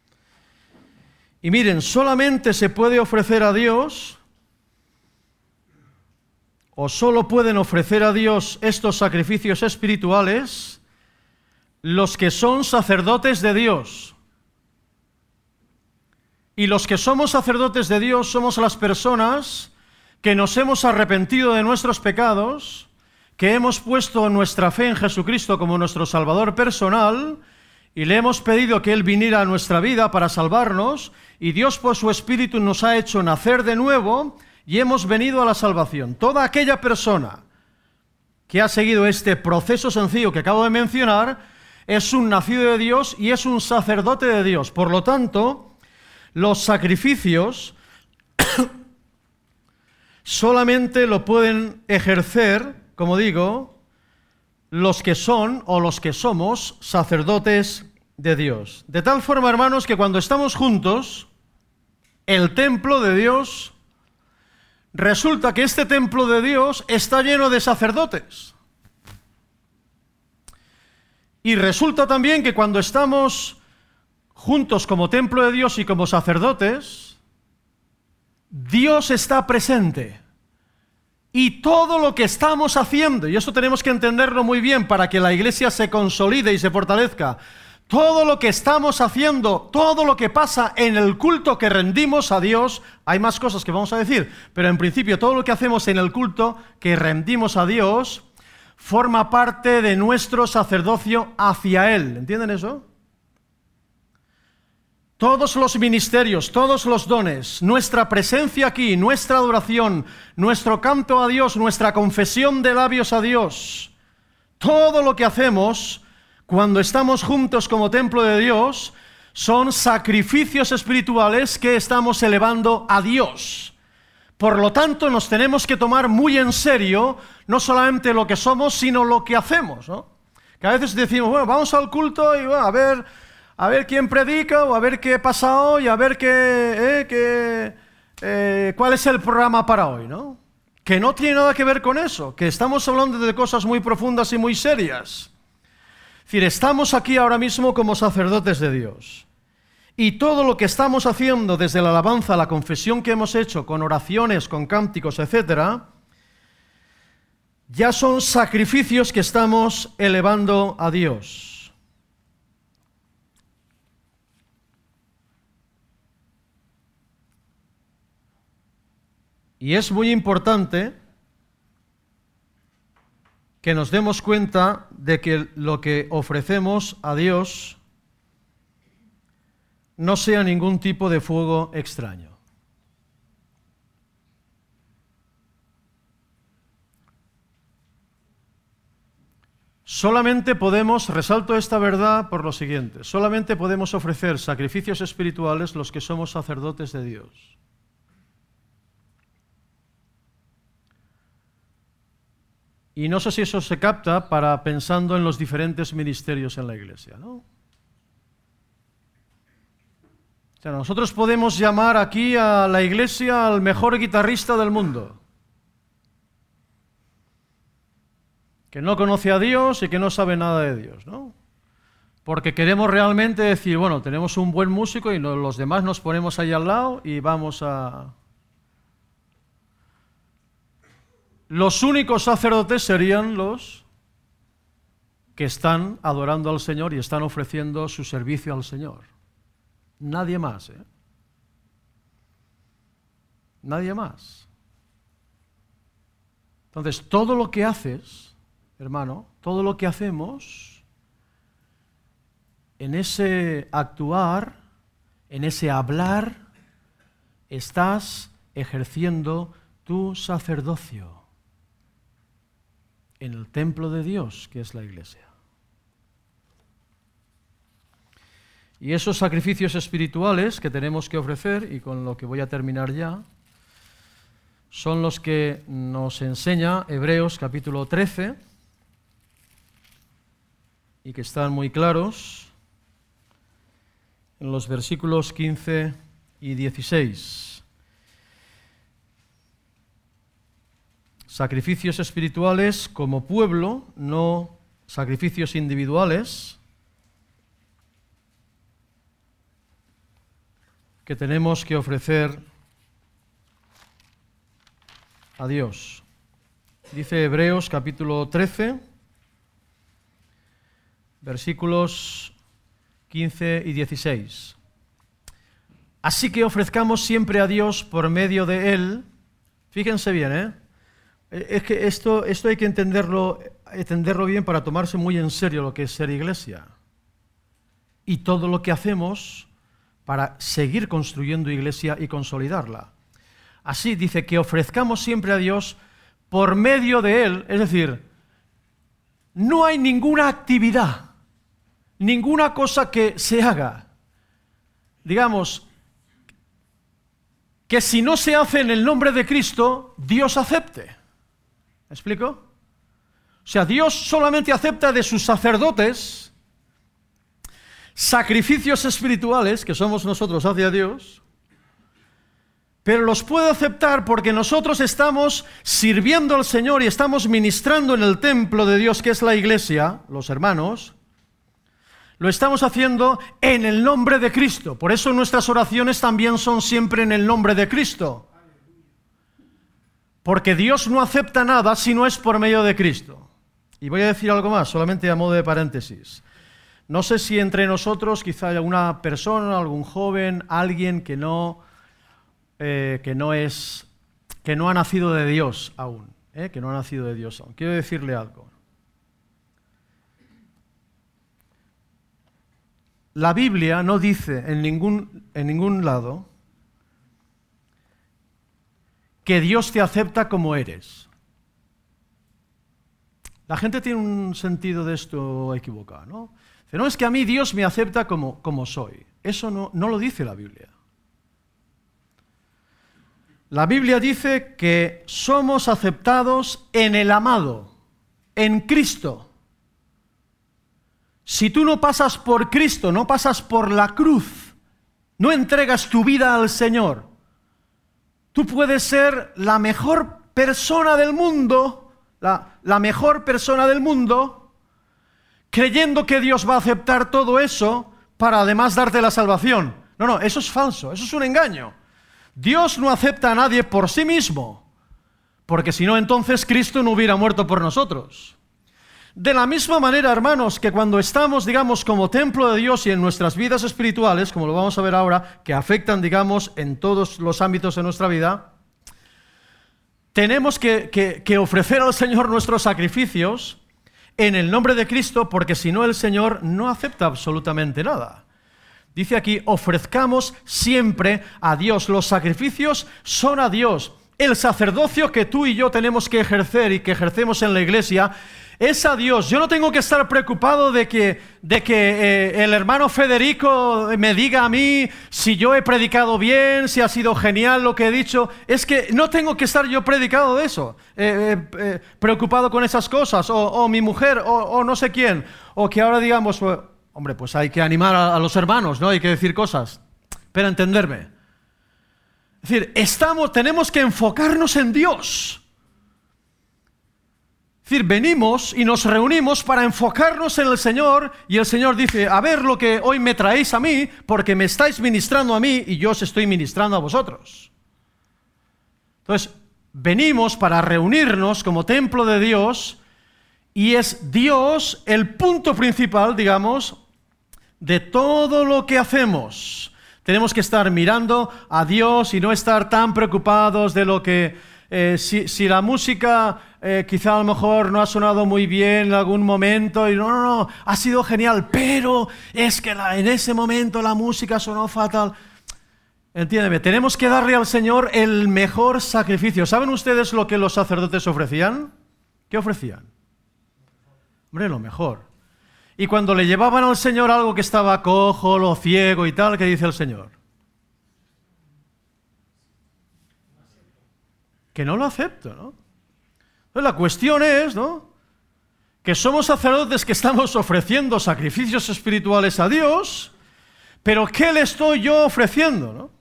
Y miren, solamente se puede ofrecer a Dios, o solo pueden ofrecer a Dios estos sacrificios espirituales, los que son sacerdotes de Dios. Y los que somos sacerdotes de Dios somos las personas que nos hemos arrepentido de nuestros pecados, que hemos puesto nuestra fe en Jesucristo como nuestro Salvador personal y le hemos pedido que Él viniera a nuestra vida para salvarnos, y Dios por su Espíritu nos ha hecho nacer de nuevo y hemos venido a la salvación. Toda aquella persona que ha seguido este proceso sencillo que acabo de mencionar es un nacido de Dios y es un sacerdote de Dios. Por lo tanto, los sacrificios solamente lo pueden ejercer, como digo, los que son o los que somos sacerdotes de Dios. De tal forma, hermanos, que cuando estamos juntos, el templo de Dios, resulta que este templo de Dios está lleno de sacerdotes. Y resulta también que cuando estamos juntos como templo de Dios y como sacerdotes, Dios está presente. Y todo lo que estamos haciendo, y eso tenemos que entenderlo muy bien para que la iglesia se consolide y se fortalezca, todo lo que estamos haciendo, todo lo que pasa en el culto que rendimos a Dios, hay más cosas que vamos a decir, pero en principio todo lo que hacemos en el culto que rendimos a Dios forma parte de nuestro sacerdocio hacia Él. ¿Entienden eso? Todos los ministerios, todos los dones, nuestra presencia aquí, nuestra adoración, nuestro canto a Dios, nuestra confesión de labios a Dios, todo lo que hacemos cuando estamos juntos como templo de Dios son sacrificios espirituales que estamos elevando a Dios. Por lo tanto, nos tenemos que tomar muy en serio no solamente lo que somos, sino lo que hacemos, ¿no? Que a veces decimos, bueno, vamos al culto y bueno, a ver quién predica, o a ver qué pasa hoy, a ver cuál es el programa para hoy, ¿no? Que no tiene nada que ver con eso, que estamos hablando de cosas muy profundas y muy serias. Es decir, estamos aquí ahora mismo como sacerdotes de Dios. Y todo lo que estamos haciendo, desde la alabanza, la confesión que hemos hecho, con oraciones, con cánticos, etcétera, ya son sacrificios que estamos elevando a Dios. Y es muy importante que nos demos cuenta de que lo que ofrecemos a Dios no sea ningún tipo de fuego extraño. Solamente podemos, resalto esta verdad por lo siguiente, solamente podemos ofrecer sacrificios espirituales los que somos sacerdotes de Dios. Y no sé si eso se capta para pensando en los diferentes ministerios en la iglesia, ¿no? O sea, nosotros podemos llamar aquí a la iglesia al mejor guitarrista del mundo, que no conoce a Dios y que no sabe nada de Dios, ¿no? Porque queremos realmente decir, bueno, tenemos un buen músico y los demás nos ponemos ahí al lado y vamos a... Los únicos sacerdotes serían los que están adorando al Señor y están ofreciendo su servicio al Señor. Nadie más, ¿eh? Nadie más. Entonces, todo lo que haces, hermano, todo lo que hacemos, en ese actuar, en ese hablar, estás ejerciendo tu sacerdocio en el templo de Dios, que es la iglesia. Y esos sacrificios espirituales que tenemos que ofrecer, y con lo que voy a terminar ya, son los que nos enseña Hebreos capítulo 13, y que están muy claros en los versículos 15 y 16. Sacrificios espirituales como pueblo, no sacrificios individuales, que tenemos que ofrecer a Dios. Dice Hebreos capítulo 13, versículos 15 y 16. Así que ofrezcamos siempre a Dios por medio de Él. Fíjense bien, es que esto hay que entenderlo bien para tomarse muy en serio lo que es ser iglesia. Y todo lo que hacemos para seguir construyendo iglesia y consolidarla. Así dice que ofrezcamos siempre a Dios por medio de Él, es decir, no hay ninguna actividad, ninguna cosa que se haga, digamos, que si no se hace en el nombre de Cristo, Dios acepte. ¿Me explico? O sea, Dios solamente acepta de sus sacerdotes sacrificios espirituales, que somos nosotros hacia Dios, pero los puede aceptar porque nosotros estamos sirviendo al Señor y estamos ministrando en el templo de Dios, que es la iglesia, los hermanos. Lo estamos haciendo en el nombre de Cristo. Por eso nuestras oraciones también son siempre en el nombre de Cristo. Porque Dios no acepta nada si no es por medio de Cristo. Y voy a decir algo más, solamente a modo de paréntesis. No sé si entre nosotros quizá hay alguna persona, algún joven, alguien que no ha nacido de Dios aún, que no ha nacido de Dios aún. Quiero decirle algo. La Biblia no dice en ningún lado que Dios te acepta como eres. La gente tiene un sentido de esto equivocado, ¿no? Dice, no, es que a mí Dios me acepta como soy. Eso no lo dice la Biblia. La Biblia dice que somos aceptados en el amado, en Cristo. Si tú no pasas por Cristo, no pasas por la cruz, no entregas tu vida al Señor, tú puedes ser la mejor persona del mundo, la mejor persona del mundo, creyendo que Dios va a aceptar todo eso para además darte la salvación. No, eso es falso, eso es un engaño. Dios no acepta a nadie por sí mismo, porque si no, entonces Cristo no hubiera muerto por nosotros. De la misma manera, hermanos, que cuando estamos, digamos, como templo de Dios y en nuestras vidas espirituales, como lo vamos a ver ahora, que afectan, digamos, en todos los ámbitos de nuestra vida, tenemos que ofrecer al Señor nuestros sacrificios en el nombre de Cristo, porque si no, el Señor no acepta absolutamente nada. Dice aquí, ofrezcamos siempre a Dios. Los sacrificios son a Dios. el sacerdocio que tú y yo tenemos que ejercer y que ejercemos en la iglesia es a Dios. Yo no tengo que estar preocupado de que el hermano Federico me diga a mí si yo he predicado bien, si ha sido genial lo que he dicho. Es que no tengo que estar yo predicado de eso, preocupado con esas cosas, o mi mujer, o no sé quién, o que ahora digamos, hombre, pues hay que animar a los hermanos, ¿no? Hay que decir cosas, pero entenderme. Es decir, tenemos que enfocarnos en Dios. Es decir, venimos y nos reunimos para enfocarnos en el Señor, y el Señor dice, a ver lo que hoy me traéis a mí, porque me estáis ministrando a mí y yo os estoy ministrando a vosotros. Entonces, venimos para reunirnos como templo de Dios, y es Dios el punto principal, digamos, de todo lo que hacemos. Tenemos que estar mirando a Dios y no estar tan preocupados de lo que, si la música quizá a lo mejor no ha sonado muy bien en algún momento, y no, ha sido genial, pero es que en ese momento la música sonó fatal. Entiéndeme, tenemos que darle al Señor el mejor sacrificio. ¿Saben ustedes lo que los sacerdotes ofrecían? ¿Qué ofrecían? Hombre, lo mejor. Y cuando le llevaban al Señor algo que estaba cojo, lo ciego y tal, ¿qué dice el Señor? Que no lo acepto, ¿no? Entonces la cuestión es, ¿no?, que somos sacerdotes que estamos ofreciendo sacrificios espirituales a Dios, pero ¿qué le estoy yo ofreciendo, no?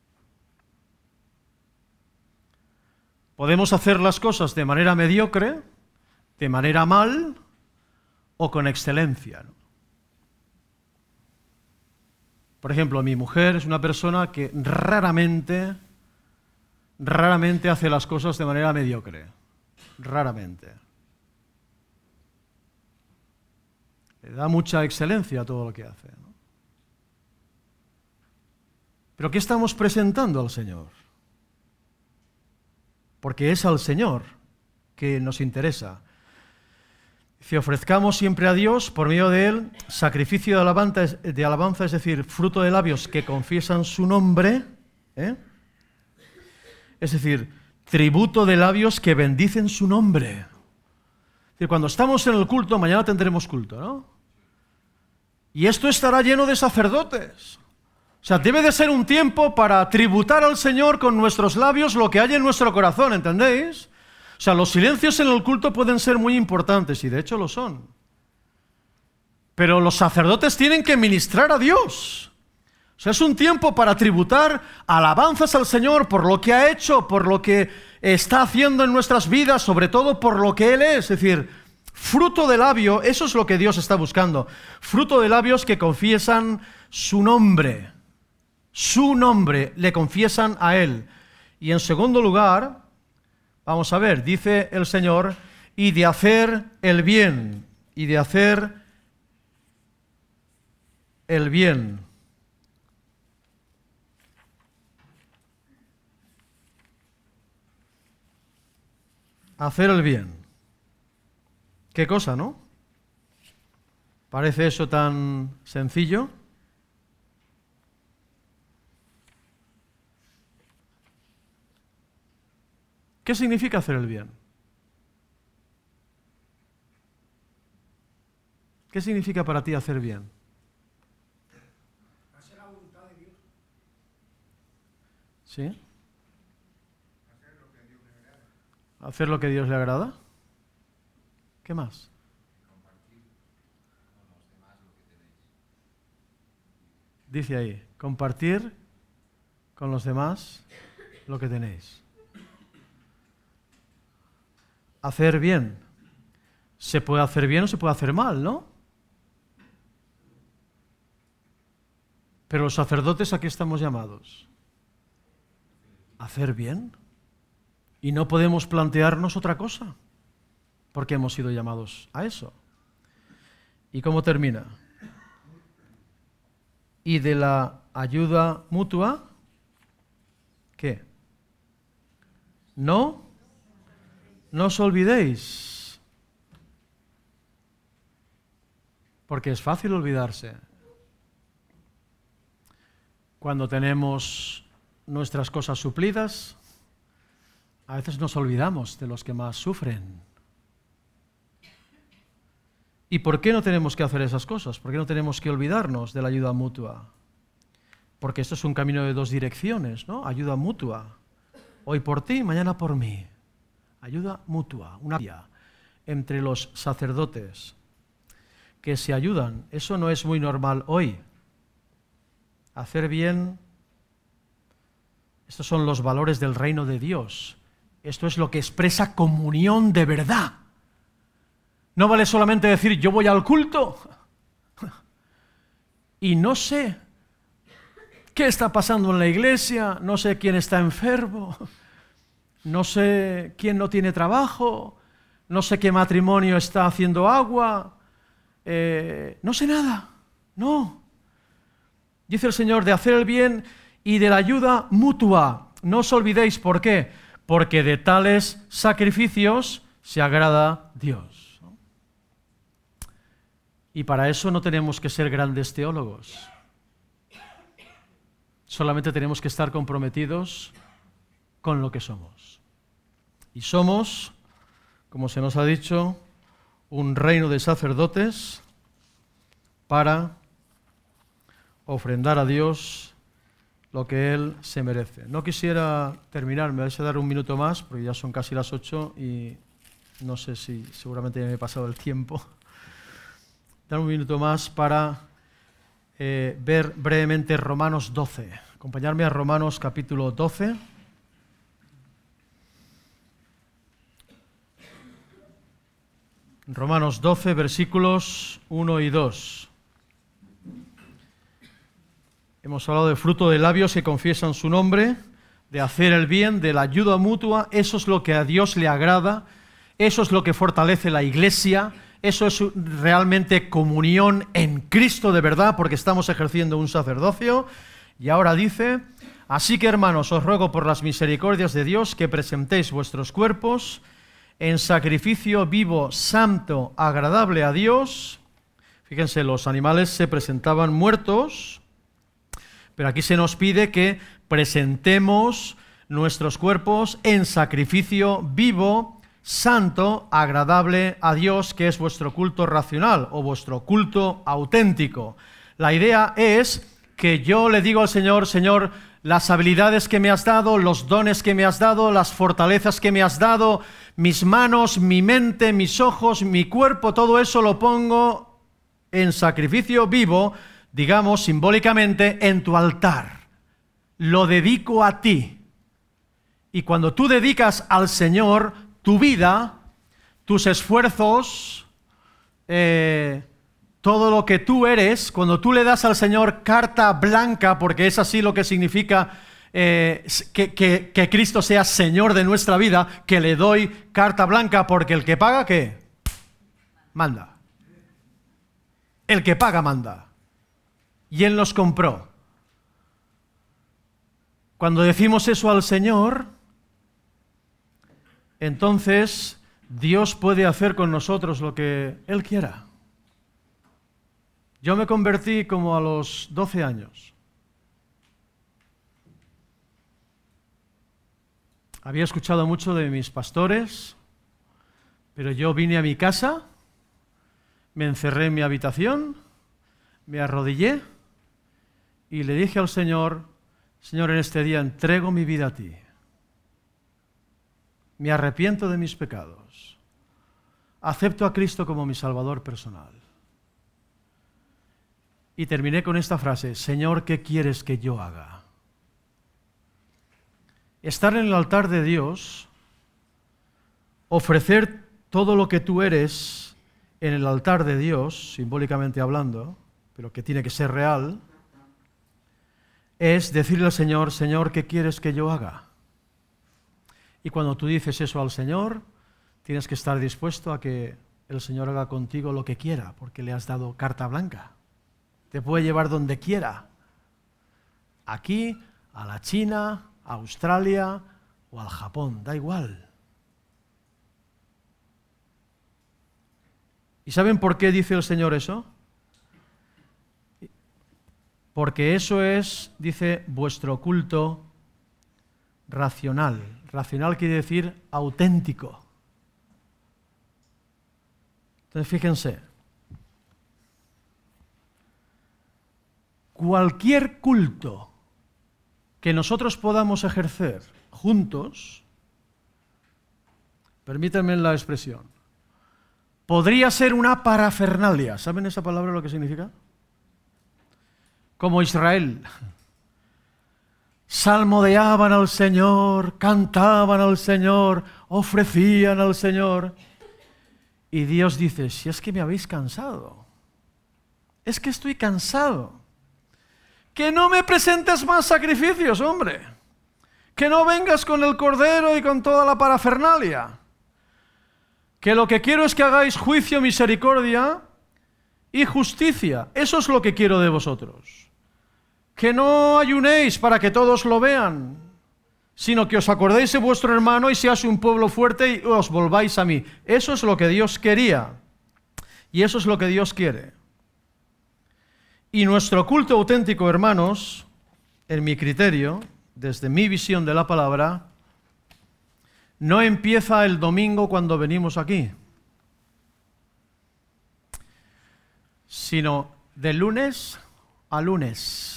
Podemos hacer las cosas de manera mediocre, de manera mal, o con excelencia, ¿no? Por ejemplo, mi mujer es una persona que raramente hace las cosas de manera mediocre. Raramente. Le da mucha excelencia a todo lo que hace, ¿no? Pero ¿qué estamos presentando al Señor? Porque es al Señor que nos interesa. Si ofrezcamos siempre a Dios, por medio de Él, sacrificio de alabanza, es decir, fruto de labios que confiesan su nombre, es decir, tributo de labios que bendicen su nombre. Es decir, cuando estamos en el culto, mañana tendremos culto, ¿no? Y esto estará lleno de sacerdotes. O sea, debe de ser un tiempo para tributar al Señor con nuestros labios lo que hay en nuestro corazón, ¿entendéis? O sea, los silencios en el culto pueden ser muy importantes, y de hecho lo son. Pero los sacerdotes tienen que ministrar a Dios. O sea, es un tiempo para tributar alabanzas al Señor por lo que ha hecho, por lo que está haciendo en nuestras vidas, sobre todo por lo que Él es. Es decir, fruto de labio, eso es lo que Dios está buscando. Fruto de labios que confiesan su nombre. Su nombre, le confiesan a Él. Y en segundo lugar, vamos a ver, dice el Señor, y de hacer el bien, y de hacer el bien. Hacer el bien. ¿Qué cosa, no? ¿Parece eso tan sencillo? ¿Qué significa hacer el bien? ¿Qué significa para ti hacer bien? Hacer la voluntad de Dios. ¿Sí? ¿Hacer lo que a Dios le agrada? ¿Qué más? Dice ahí, compartir con los demás lo que tenéis. Hacer bien. Se puede hacer bien o se puede hacer mal, ¿no? Pero los sacerdotes, ¿a qué estamos llamados? ¿Hacer bien? Y no podemos plantearnos otra cosa, porque hemos sido llamados a eso. ¿Y cómo termina? Y de la ayuda mutua, ¿qué? No os olvidéis, porque es fácil olvidarse. Cuando tenemos nuestras cosas suplidas, A veces nos olvidamos de los que más sufren. ¿Y por qué no tenemos que hacer esas cosas? ¿Por qué no tenemos que olvidarnos de la ayuda mutua? Porque esto es un camino de dos direcciones, ¿no? Ayuda mutua. Hoy por ti, mañana por mí. Ayuda mutua, una vía entre los sacerdotes que se ayudan. Eso no es muy normal hoy. Hacer bien, estos son los valores del reino de Dios. Esto es lo que expresa comunión de verdad. No vale solamente decir yo voy al culto y no sé qué está pasando en la iglesia, no sé quién está enfermo, no sé quién no tiene trabajo, no sé qué matrimonio está haciendo agua, no sé nada, no. Dice el Señor de hacer el bien y de la ayuda mutua. No os olvidéis, ¿por qué? Porque de tales sacrificios se agrada Dios. Y para eso no tenemos que ser grandes teólogos. Solamente tenemos que estar comprometidos con lo que somos. Y somos, como se nos ha dicho, un reino de sacerdotes para ofrendar a Dios lo que Él se merece. No quisiera terminar, me vais a dar un minuto más, porque ya son casi las 8 y no sé si seguramente ya me he pasado el tiempo. Dar un minuto más para ver brevemente Romanos 12. Acompañarme a Romanos capítulo 12. Romanos 12, versículos 1 y 2. Hemos hablado de fruto de labios que confiesan su nombre, de hacer el bien, de la ayuda mutua. Eso es lo que a Dios le agrada, eso es lo que fortalece la Iglesia, eso es realmente comunión en Cristo de verdad, porque estamos ejerciendo un sacerdocio. Y ahora dice, así que hermanos, os ruego por las misericordias de Dios que presentéis vuestros cuerpos en sacrificio vivo, santo, agradable a Dios. Fíjense, los animales se presentaban muertos, pero aquí se nos pide que presentemos nuestros cuerpos en sacrificio vivo, santo, agradable a Dios, que es vuestro culto racional o vuestro culto auténtico. La idea es que yo le digo al Señor, Señor, las habilidades que me has dado, los dones que me has dado, las fortalezas que me has dado, mis manos, mi mente, mis ojos, mi cuerpo, todo eso lo pongo en sacrificio vivo, digamos simbólicamente, en tu altar. Lo dedico a ti. Y cuando tú dedicas al Señor tu vida, tus esfuerzos, todo lo que tú eres, cuando tú le das al Señor carta blanca, porque es así lo que significa que Cristo sea Señor de nuestra vida, que le doy carta blanca, porque el que paga, ¿qué? Manda. El que paga, manda. Y Él nos compró. Cuando decimos eso al Señor, entonces Dios puede hacer con nosotros lo que Él quiera. Yo me convertí como a los 12 años. Había escuchado mucho de mis pastores, pero yo vine a mi casa, me encerré en mi habitación, me arrodillé y le dije al Señor, Señor, en este día entrego mi vida a ti. Me arrepiento de mis pecados. Acepto a Cristo como mi Salvador personal. Y terminé con esta frase, Señor, ¿qué quieres que yo haga? Estar en el altar de Dios, ofrecer todo lo que tú eres en el altar de Dios, simbólicamente hablando, pero que tiene que ser real, es decirle al Señor, Señor, ¿qué quieres que yo haga? Y cuando tú dices eso al Señor, tienes que estar dispuesto a que el Señor haga contigo lo que quiera, porque le has dado carta blanca. Te puede llevar donde quiera. Aquí, a la China, a Australia o al Japón, da igual. ¿Y saben por qué dice el Señor eso? Porque eso es, dice, vuestro culto racional. Racional quiere decir auténtico. Entonces, fíjense, cualquier culto que nosotros podamos ejercer juntos, permítanme la expresión, podría ser una parafernalia. ¿Saben esa palabra lo que significa? Como Israel. Salmodiaban al Señor, cantaban al Señor, ofrecían al Señor. Y Dios dice, si es que me habéis cansado, es que estoy cansado. Que no me presentes más sacrificios, hombre. Que no vengas con el cordero y con toda la parafernalia. Que lo que quiero es que hagáis juicio, misericordia y justicia. Eso es lo que quiero de vosotros. Que no ayunéis para que todos lo vean, sino que os acordéis de vuestro hermano y seáis un pueblo fuerte y os volváis a mí. Eso es lo que Dios quería. Y eso es lo que Dios quiere. Y nuestro culto auténtico, hermanos, en mi criterio, desde mi visión de la palabra, no empieza el domingo cuando venimos aquí, sino de lunes a lunes.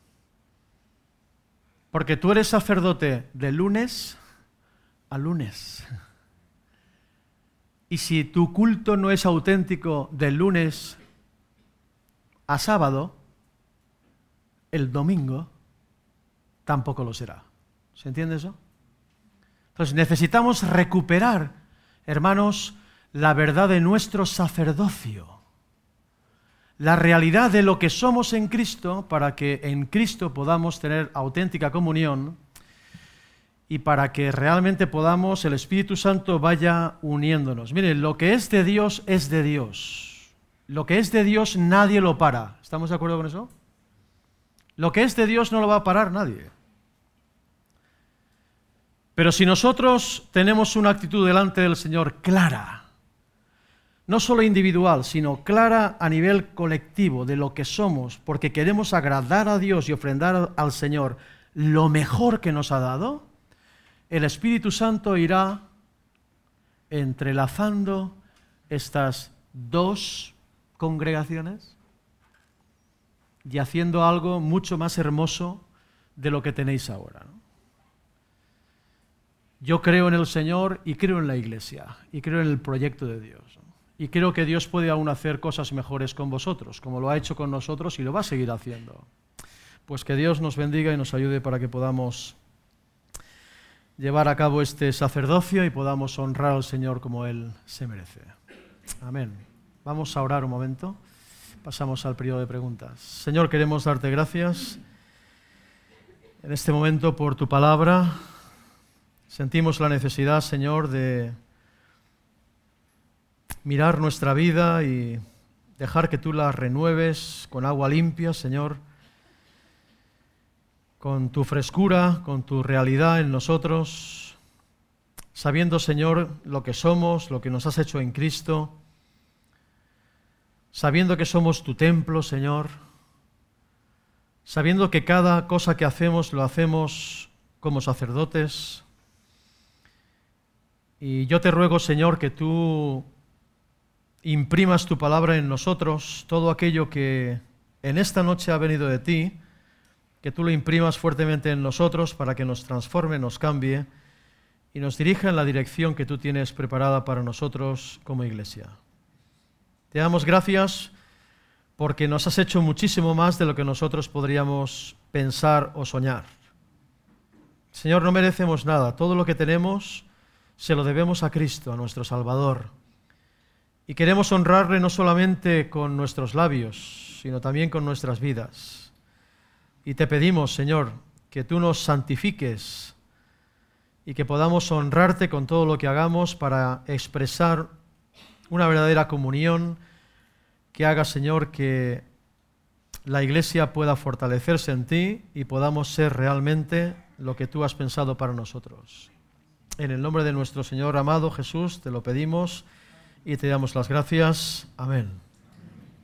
Porque tú eres sacerdote de lunes a lunes. Y si tu culto no es auténtico de lunes a sábado, el domingo tampoco lo será. ¿Se entiende eso? Entonces necesitamos recuperar, hermanos, la verdad de nuestro sacerdocio. La realidad de lo que somos en Cristo, para que en Cristo podamos tener auténtica comunión y para que realmente podamos, el Espíritu Santo vaya uniéndonos. Miren, lo que es de Dios es de Dios. Lo que es de Dios nadie lo para. ¿Estamos de acuerdo con eso? Lo que es de Dios no lo va a parar nadie. Pero si nosotros tenemos una actitud delante del Señor clara, no solo individual, sino clara a nivel colectivo de lo que somos, porque queremos agradar a Dios y ofrendar al Señor lo mejor que nos ha dado, el Espíritu Santo irá entrelazando estas dos congregaciones y haciendo algo mucho más hermoso de lo que tenéis ahora, ¿no? Yo creo en el Señor y creo en la Iglesia y creo en el proyecto de Dios, ¿no? Y creo que Dios puede aún hacer cosas mejores con vosotros, como lo ha hecho con nosotros y lo va a seguir haciendo. Pues que Dios nos bendiga y nos ayude para que podamos llevar a cabo este sacerdocio y podamos honrar al Señor como Él se merece. Amén. Vamos a orar un momento. Pasamos al periodo de preguntas. Señor, queremos darte gracias en este momento por tu palabra. Sentimos la necesidad, Señor, de mirar nuestra vida y dejar que tú la renueves con agua limpia, Señor, con tu frescura, con tu realidad en nosotros, sabiendo, Señor, lo que somos, lo que nos has hecho en Cristo, sabiendo que somos tu templo, Señor, sabiendo que cada cosa que hacemos lo hacemos como sacerdotes. Y yo te ruego, Señor, que tú imprimas tu palabra en nosotros, todo aquello que en esta noche ha venido de ti, que tú lo imprimas fuertemente en nosotros para que nos transforme, nos cambie y nos dirija en la dirección que tú tienes preparada para nosotros como iglesia. Te damos gracias porque nos has hecho muchísimo más de lo que nosotros podríamos pensar o soñar. Señor, no merecemos nada, todo lo que tenemos se lo debemos a Cristo, a nuestro Salvador. Y queremos honrarle no solamente con nuestros labios, sino también con nuestras vidas. Y te pedimos, Señor, que tú nos santifiques y que podamos honrarte con todo lo que hagamos para expresar una verdadera comunión que haga, Señor, que la Iglesia pueda fortalecerse en ti y podamos ser realmente lo que tú has pensado para nosotros. En el nombre de nuestro Señor amado Jesús te lo pedimos y te damos las gracias. Amén.